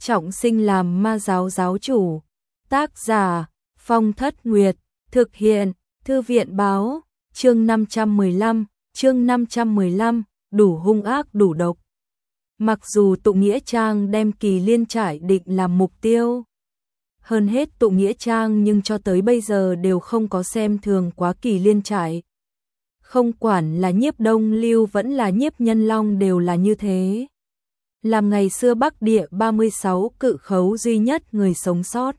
trọng sinh làm ma giáo giáo chủ. Tác giả Phong Thất Nguyệt. Thực hiện Thư viện báo. Chương 515, đủ hung ác đủ độc. Mặc dù tụ nghĩa trang đem Kỳ Liên Trại định làm mục tiêu hơn hết tụ nghĩa trang, nhưng cho tới bây giờ đều không có xem thường quá Kỳ Liên Trại. Không quản là Nhiếp Đông Lưu vẫn là Nhiếp Nhân Long đều là như thế. Làm ngày xưa Bắc Địa 36 cự khấu duy nhất người sống sót,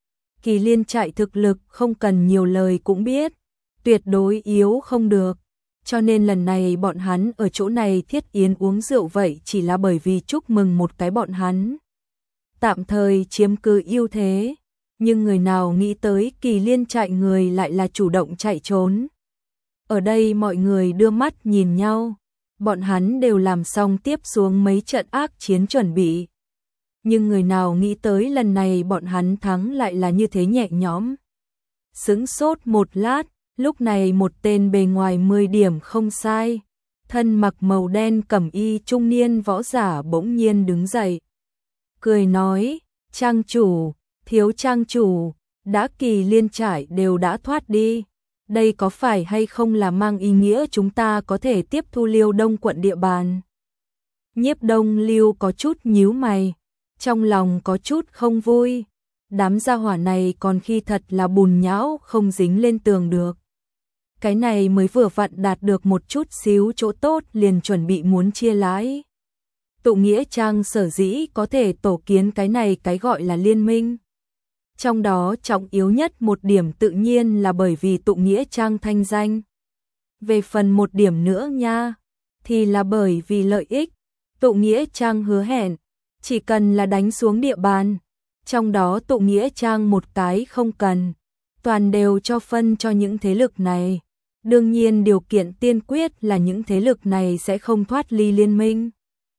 Kỳ Liên Trại thực lực không cần nhiều lời cũng biết, tuyệt đối yếu không được. Cho nên lần này bọn hắn ở chỗ này thiết yến uống rượu vậy chỉ là bởi vì chúc mừng một cái bọn hắn tạm thời chiếm cứ ưu thế. Nhưng người nào nghĩ tới Kỳ Liên Trại người lại là chủ động chạy trốn. Ở đây mọi người đưa mắt nhìn nhau, bọn hắn đều làm xong tiếp xuống mấy trận ác chiến chuẩn bị. Nhưng người nào nghĩ tới lần này bọn hắn thắng lại là như thế nhẹ nhõm. Sững sốt một lát, lúc này một tên bề ngoài 10 điểm không sai, thân mặc màu đen cẩm y trung niên võ giả bỗng nhiên đứng dậy. Cười nói, trang chủ, thiếu trang chủ, đã Kỳ Liên Trại đều đã thoát đi. Đây có phải hay không là mang ý nghĩa chúng ta có thể tiếp thu Liêu Đông quận địa bàn? Nhiếp Đông Lưu có chút nhíu mày, trong lòng có chút không vui. Đám gia hỏa này còn khi thật là bùn nhão không dính lên tường được. Cái này mới vừa vặn đạt được một chút xíu chỗ tốt liền chuẩn bị muốn chia lãi. Tụ nghĩa trang sở dĩ có thể tổ kiến cái này cái gọi là liên minh. Trong đó trọng yếu nhất một điểm tự nhiên là bởi vì tụ nghĩa trang thanh danh. Về phần một điểm nữa nha, thì là bởi vì lợi ích. Tụ nghĩa trang hứa hẹn, chỉ cần là đánh xuống địa bàn, trong đó tụ nghĩa trang một cái không cần, toàn đều cho phân cho những thế lực này. Đương nhiên điều kiện tiên quyết là những thế lực này sẽ không thoát ly liên minh.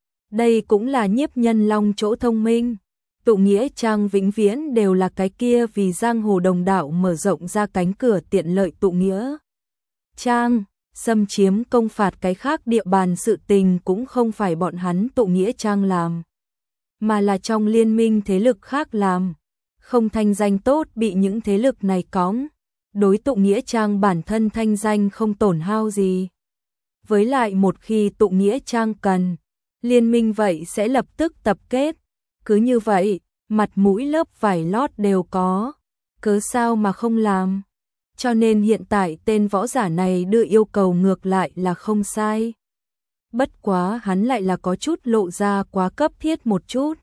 Đây cũng là Nhiếp Nhân Long chỗ thông minh. Tụ nghĩa trang vĩnh viễn đều là cái kia vì giang hồ đồng đạo mở rộng ra cánh cửa tiện lợi tụ nghĩa trang, xâm chiếm công phạt cái khác địa bàn sự tình cũng không phải bọn hắn tụ nghĩa trang làm, mà là trong liên minh thế lực khác làm. Không thanh danh tốt bị những thế lực này cõng, đối tụ nghĩa trang bản thân thanh danh không tổn hao gì. Với lại một khi tụ nghĩa trang cần, liên minh vậy sẽ lập tức tập kết. Cứ như vậy, mặt mũi lớp vải lót đều có, cớ sao mà không làm. Cho nên hiện tại tên võ giả này đưa yêu cầu ngược lại là không sai. Bất quá hắn lại là có chút lộ ra quá cấp thiết một chút,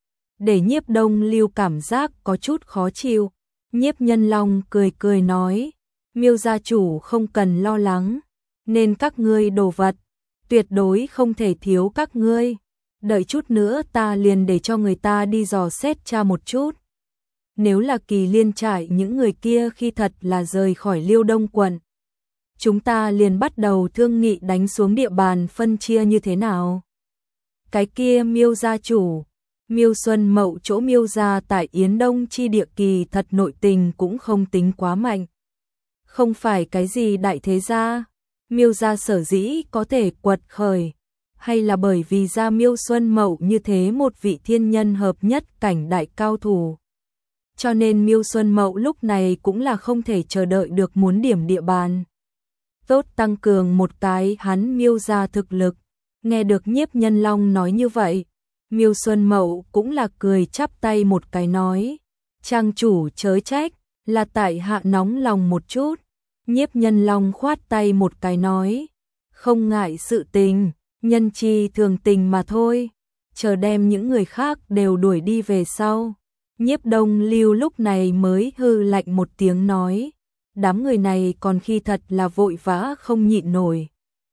để Nhiếp Đông Lưu cảm giác có chút khó chịu. Nhiếp Nhân Long cười cười nói, Miêu gia chủ không cần lo lắng, nên các ngươi đồ vật tuyệt đối không thể thiếu các ngươi. Đợi chút nữa ta liền để cho người ta đi dò xét tra một chút. Nếu là Kỳ Liên Trại những người kia khi thật là rời khỏi Liêu Đông quận, chúng ta liền bắt đầu thương nghị đánh xuống địa bàn phân chia như thế nào. Cái kia Miêu gia chủ, Miêu Xuân Mậu chỗ Miêu gia tại Yến Đông chi địa kỳ thật nội tình cũng không tính quá mạnh. Không phải cái gì đại thế gia, Miêu gia sở dĩ có thể quật khởi, hay là bởi vì gia Miêu Xuân Mậu như thế một vị thiên nhân hợp nhất cảnh đại cao thủ. Cho nên Miêu Xuân Mậu lúc này cũng là không thể chờ đợi được muốn điểm địa bàn tốt tăng cường một cái hắn Miêu gia thực lực. Nghe được Nhiếp Nhân Long nói như vậy, Miêu Xuân Mậu cũng là cười chắp tay một cái nói, trang chủ chớ trách, là tại hạ nóng lòng một chút. Nhiếp Nhân Long khoát tay một cái nói, không ngại sự tình, nhân chi thường tình mà thôi, chờ đem những người khác đều đuổi đi về sau. Nhiếp Đông Lưu lúc này mới hư lạnh một tiếng nói, đám người này còn khi thật là vội vã không nhịn nổi,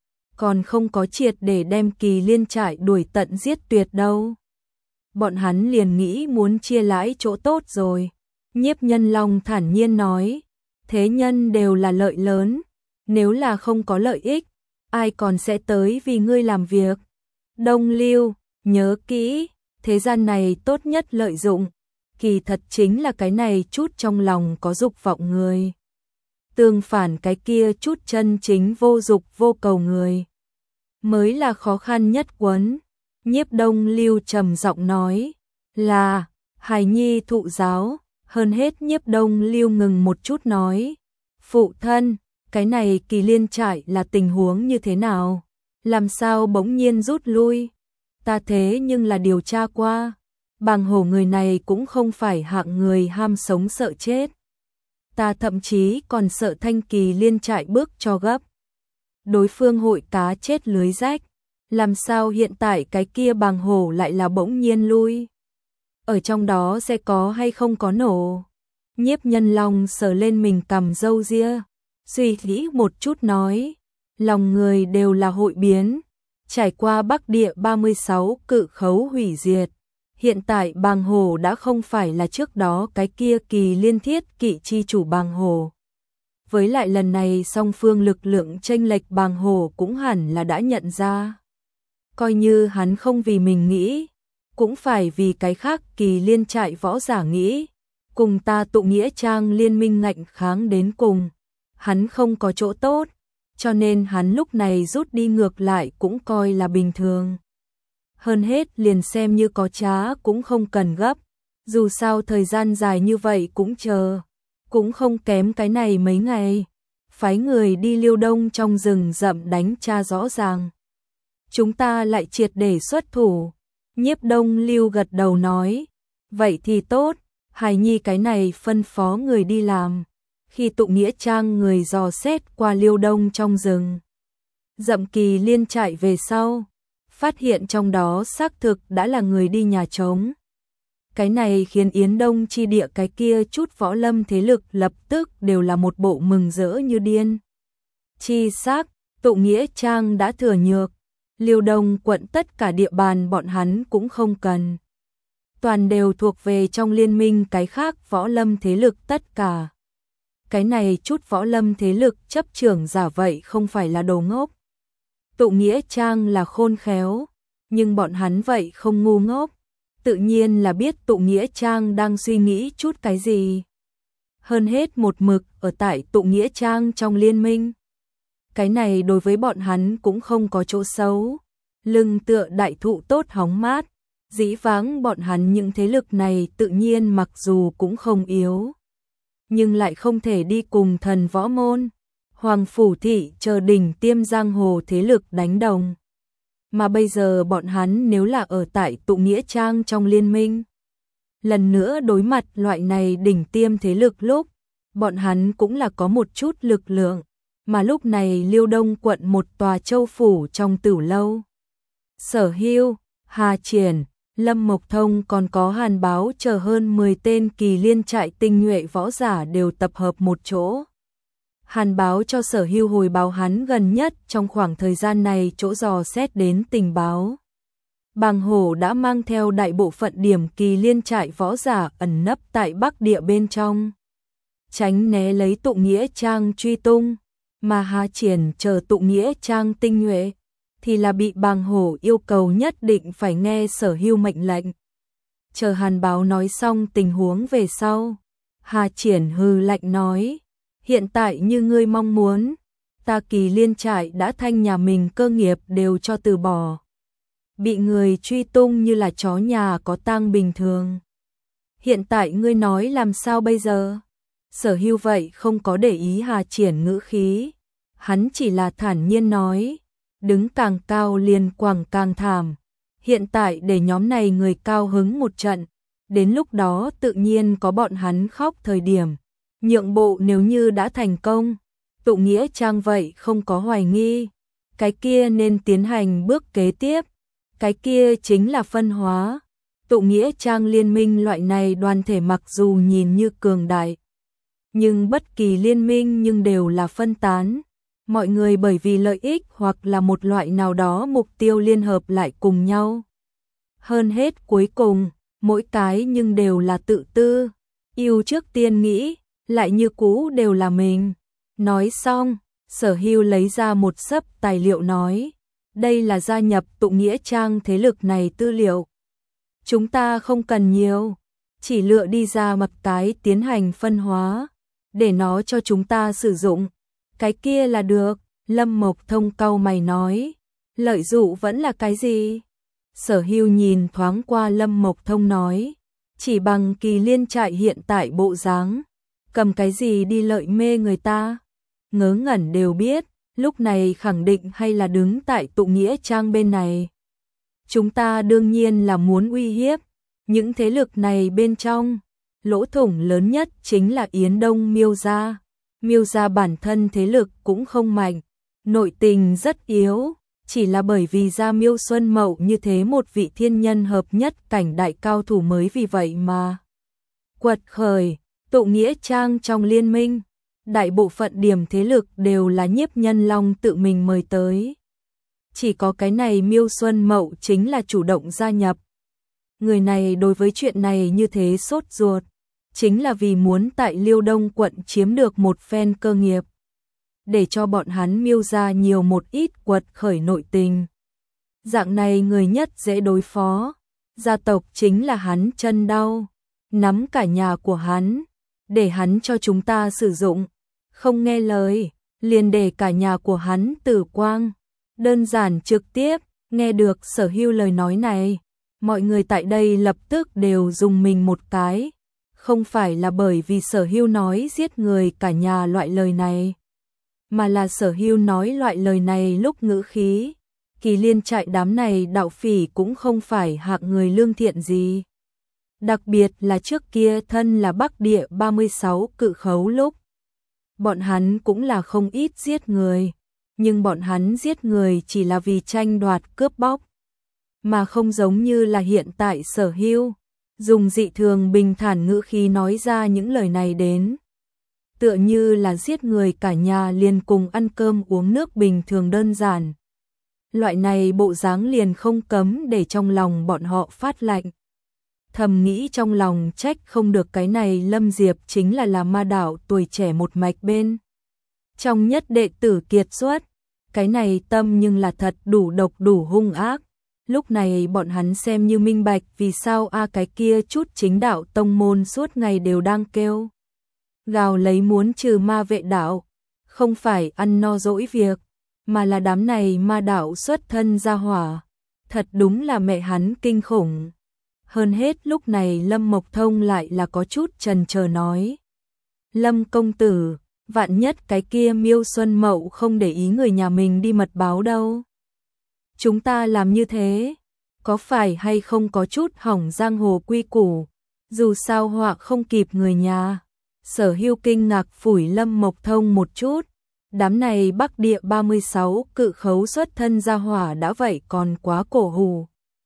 còn không có triệt để đem Kỳ Liên Trại đuổi tận giết tuyệt đâu. Bọn hắn liền nghĩ muốn chia lãi chỗ tốt rồi. Nhiếp Nhân Long thản nhiên nói, thế nhân đều là lợi lớn, nếu là không có lợi ích, ai còn sẽ tới vì ngươi làm việc. Đông Lưu, nhớ kỹ, thế gian này tốt nhất lợi dụng, kỳ thật chính là cái này chút trong lòng có dục vọng người. Tương phản cái kia chút chân chính vô dục vô cầu người, mới là khó khăn nhất quấn. Nhiếp Đông Lưu trầm giọng nói, là hài nhi thụ giáo, hơn hết Nhiếp Đông Lưu ngừng một chút nói. Phụ thân, cái này Kỳ Liên trại là tình huống như thế nào? Làm sao bỗng nhiên rút lui? Ta thế nhưng là điều tra qua. Bàng Hổ người này cũng không phải hạng người ham sống sợ chết. Ta thậm chí còn sợ Thanh Kỳ Liên trại bước cho gấp. Đối phương hội cá chết lưới rách. Làm sao hiện tại cái kia Bàng Hổ lại là bỗng nhiên lui? Ở trong đó sẽ có hay không có nổ? Nhiếp Nhân Long sờ lên mình cằm râu ria, suy nghĩ một chút nói, lòng người đều là hội biến, trải qua Bắc Địa 36 cự khấu hủy diệt, hiện tại Bàng Hổ đã không phải là trước đó cái kia Kỳ Liên thiết kỵ chi chủ Bàng Hổ. Với lại lần này song phương lực lượng chênh lệch, Bàng Hổ cũng hẳn là đã nhận ra. Coi như hắn không vì mình nghĩ, cũng phải vì cái khác Kỳ Liên trại võ giả nghĩ, cùng ta Tụ Nghĩa Trang liên minh ngạnh kháng đến cùng, hắn không có chỗ tốt, cho nên hắn lúc này rút đi ngược lại cũng coi là bình thường. Hơn hết liền xem như có trá cũng không cần gấp, dù sao thời gian dài như vậy cũng chờ, cũng không kém cái này mấy ngày, phái người đi Liêu Đông trong rừng rậm đánh tra rõ ràng. Chúng ta lại triệt để xuất thủ. Nhiếp Đông Lưu gật đầu nói, vậy thì tốt, hài nhi cái này phân phó người đi làm. Khi Tụ Nghĩa Trang người dò xét qua Liêu Đông trong rừng rậm Kỳ Liên trại về sau, phát hiện trong đó xác thực đã là người đi nhà trống. Cái này khiến Yến Đông chi địa cái kia chút võ lâm thế lực lập tức đều là một bộ mừng rỡ như điên. Chi xác, Tụ Nghĩa Trang đã thừa nhược, Liêu Đông quận tất cả địa bàn bọn hắn cũng không cần. Toàn đều thuộc về trong liên minh cái khác võ lâm thế lực tất cả. Cái này chút võ lâm thế lực chấp trưởng giả vậy không phải là đồ ngốc. Tụ Nghĩa Trang là khôn khéo, nhưng bọn hắn vậy không ngu ngốc. Tự nhiên là biết Tụ Nghĩa Trang đang suy nghĩ chút cái gì. Hơn hết một mực ở tại Tụ Nghĩa Trang trong liên minh. Cái này đối với bọn hắn cũng không có chỗ xấu. Lưng tựa đại thụ tốt hóng mát, dĩ vãng bọn hắn những thế lực này tự nhiên mặc dù cũng không yếu, nhưng lại không thể đi cùng thần võ môn, Hoàng Phủ Thị chờ đỉnh tiêm giang hồ thế lực đánh đồng. Mà bây giờ bọn hắn nếu là ở tại Tụ Nghĩa Trang trong liên minh, lần nữa đối mặt loại này đỉnh tiêm thế lực lúc, bọn hắn cũng là có một chút lực lượng, mà lúc này Liêu Đông quận một tòa châu phủ trong Tử Lâu. Sở Hưu, Hà Triển, Lâm Mộc Thông còn có Hàn Báo chờ hơn 10 tên Kỳ Liên trại tinh nhuệ võ giả đều tập hợp một chỗ. Hàn Báo cho Sở Hưu hồi báo hắn gần nhất trong khoảng thời gian này chỗ dò xét đến tình báo. Bàng Hổ đã mang theo đại bộ phận điểm Kỳ Liên trại võ giả ẩn nấp tại Bắc Địa bên trong, tránh né lấy Tụ Nghĩa Trang truy tung, mà Hà Triển chờ Tụ Nghĩa Trang tinh nhuệ thì là bị Bàng Hổ yêu cầu nhất định phải nghe Sở Hưu mệnh lệnh. Chờ Hàn Báo nói xong tình huống về sau, Hà Triển hừ lạnh nói, hiện tại như ngươi mong muốn, ta Kỳ Liên trại đã thanh nhà mình cơ nghiệp đều cho từ bỏ. Bị người truy tung như là chó nhà có tang bình thường. Hiện tại ngươi nói làm sao bây giờ? Sở Hưu vậy không có để ý Hà Triển ngữ khí, hắn chỉ là thản nhiên nói, đứng càng cao liền quẳng càng thảm. Hiện tại để nhóm này người cao hứng một trận, đến lúc đó tự nhiên có bọn hắn khóc thời điểm. Nhượng bộ nếu như đã thành công, Tụ Nghĩa Trang vậy không có hoài nghi, cái kia nên tiến hành bước kế tiếp, cái kia chính là phân hóa. Tụ Nghĩa Trang liên minh loại này đoàn thể mặc dù nhìn như cường đại, nhưng bất kỳ liên minh nhưng đều là phân tán. Mọi người bởi vì lợi ích hoặc là một loại nào đó mục tiêu liên hợp lại cùng nhau. Hơn hết cuối cùng, mỗi cái nhưng đều là tự tư, yêu trước tiên nghĩ, lại như cũ đều là mình. Nói xong, Sở Hưu lấy ra một xấp tài liệu nói, đây là gia nhập Tụ Nghĩa Trang thế lực này tư liệu. Chúng ta không cần nhiều, chỉ lựa đi ra một cái tiến hành phân hóa, để nó cho chúng ta sử dụng. Cái kia là được. Lâm Mộc Thông cau mày nói, lợi dụ vẫn là cái gì? Sở Hưu nhìn thoáng qua Lâm Mộc Thông nói, chỉ bằng Kỳ Liên trại hiện tại bộ dáng, cầm cái gì đi lợi mê người ta, ngớ ngẩn đều biết, lúc này khẳng định hay là đứng tại tụ nghĩa trang bên này. Chúng ta đương nhiên là muốn uy hiếp, những thế lực này bên trong, lỗ thủng lớn nhất chính là Yến Đông Miêu gia. Miêu gia bản thân thế lực cũng không mạnh, nội tình rất yếu, chỉ là bởi vì gia Miêu Xuân Mậu như thế một vị thiên nhân hợp nhất cảnh đại cao thủ mới vì vậy mà quật khởi. Tụ nghĩa trang trong liên minh, đại bộ phận điểm thế lực đều là Nhiếp Nhân Long tự mình mời tới. Chỉ có cái này Miêu Xuân Mậu chính là chủ động gia nhập. Người này đối với chuyện này như thế sốt ruột, chính là vì muốn tại Liêu Đông quận chiếm được một phen cơ nghiệp, để cho bọn hắn Miêu gia nhiều một ít quật khởi nội tình. Dạng này người nhất dễ đối phó, gia tộc chính là hắn chân đau, nắm cả nhà của hắn, để hắn cho chúng ta sử dụng, không nghe lời, liền để cả nhà của hắn tử quang. Đơn giản trực tiếp, nghe được Sở Hưu lời nói này, mọi người tại đây lập tức đều dùng mình một cái, không phải là bởi vì Sở Hưu nói giết người cả nhà loại lời này, mà là Sở Hưu nói loại lời này lúc ngữ khí, Kỳ Liên trại đám này đạo phỉ cũng không phải hạng người lương thiện gì. Đặc biệt là trước kia thân là Bắc Địa 36 cự khấu lúc, bọn hắn cũng là không ít giết người, nhưng bọn hắn giết người chỉ là vì tranh đoạt cướp bóc, mà không giống như là hiện tại Sở Hưu, dùng dị thường bình thản ngữ khí nói ra những lời này đến. Tựa như là giết người cả nhà liền cùng ăn cơm uống nước bình thường đơn giản. Loại này bộ dáng liền không cấm để trong lòng bọn họ phát lạnh. Thầm nghĩ trong lòng trách không được cái này Lâm Diệp chính là ma đạo tuổi trẻ một mạch bên. Trong nhất đệ tử kiệt xuất, cái này tâm nhưng là thật đủ độc đủ hung ác. Lúc này bọn hắn xem như minh bạch vì sao cái kia chút chính đạo tông môn suốt ngày đều đang kêu gào lấy muốn trừ ma vệ đạo, không phải ăn no dỗi việc, mà là đám này ma đạo xuất thân ra hỏa, thật đúng là mẹ hắn kinh khủng. Hơn hết lúc này Lâm Mộc Thông lại là có chút chần chờ nói, Lâm công tử, vạn nhất cái kia Miêu Xuân Mậu không để ý người nhà mình đi mật báo đâu. Chúng ta làm như thế, có phải hay không có chút hỏng giang hồ quy củ, dù sao họa không kịp người nhà. Sở Hưu kinh ngạc phủi Lâm Mộc Thông một chút, đám này Bắc Địa 36 cự khấu xuất thân ra hỏa đã vậy còn quá cổ hủ,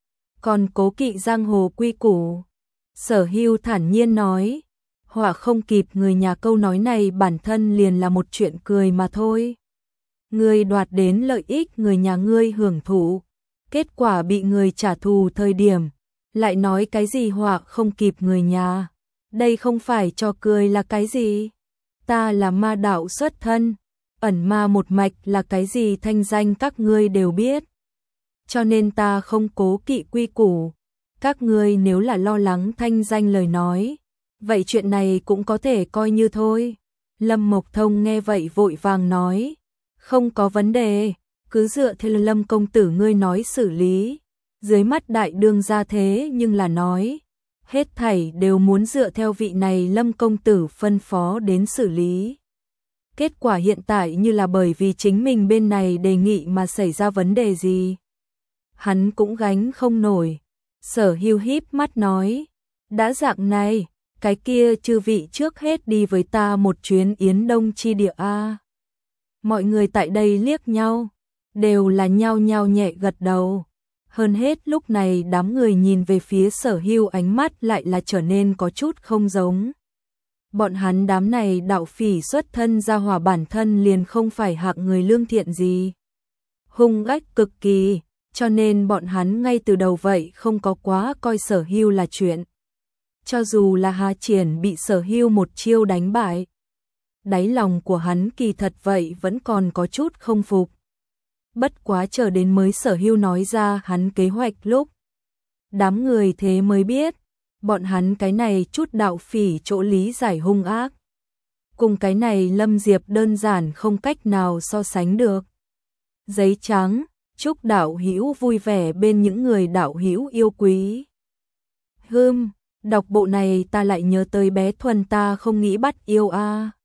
còn cố kỵ giang hồ quy củ. Sở Hưu thản nhiên nói, họa không kịp người nhà câu nói này bản thân liền là một chuyện cười mà thôi. Ngươi đoạt đến lợi ích người nhà ngươi hưởng thụ, kết quả bị người trả thù thời điểm, lại nói cái gì họa không kịp người nhà. Đây không phải cho cười là cái gì? Ta là ma đạo xuất thân, ẩn ma một mạch là cái gì thanh danh các ngươi đều biết. Cho nên ta không cố kỵ quy củ. Các ngươi nếu là lo lắng thanh danh lời nói, vậy chuyện này cũng có thể coi như thôi. Lâm Mộc Thông nghe vậy vội vàng nói, không có vấn đề, cứ dựa theo Lâm công tử ngươi nói xử lý. Dưới mắt đại đương gia thế nhưng là nói, hết thảy đều muốn dựa theo vị này Lâm công tử phân phó đến xử lý. Kết quả hiện tại như là bởi vì chính mình bên này đề nghị mà xảy ra vấn đề gì, hắn cũng gánh không nổi. Sở Hưu híp mắt nói, đã dạng này, cái kia chư vị trước hết đi với ta một chuyến Yến Đông chi địa a. Mọi người tại đây liếc nhau, đều là nhao nhao nhẹ gật đầu. Hơn hết lúc này đám người nhìn về phía Sở Hưu ánh mắt lại là trở nên có chút không giống. Bọn hắn đám này đạo phỉ xuất thân ra hỏa bản thân liền không phải hạng người lương thiện gì, hung ác cực kỳ, cho nên bọn hắn ngay từ đầu vậy không có quá coi Sở Hưu là chuyện. Cho dù là Hà Triển bị Sở Hưu một chiêu đánh bại, đáy lòng của hắn kỳ thật vậy vẫn còn có chút không phục. Bất quá chờ đến mới Sở Hưu nói ra hắn kế hoạch lúc, đám người thế mới biết, bọn hắn cái này chút đạo phỉ chỗ lý giải hung ác, cùng cái này Lâm Diệp đơn giản không cách nào so sánh được. Giấy trắng, Chúc đạo hữu vui vẻ bên những người đạo hữu yêu quý. Đọc bộ này ta lại nhớ tới bé Thuần, ta không nghĩ bắt yêu a.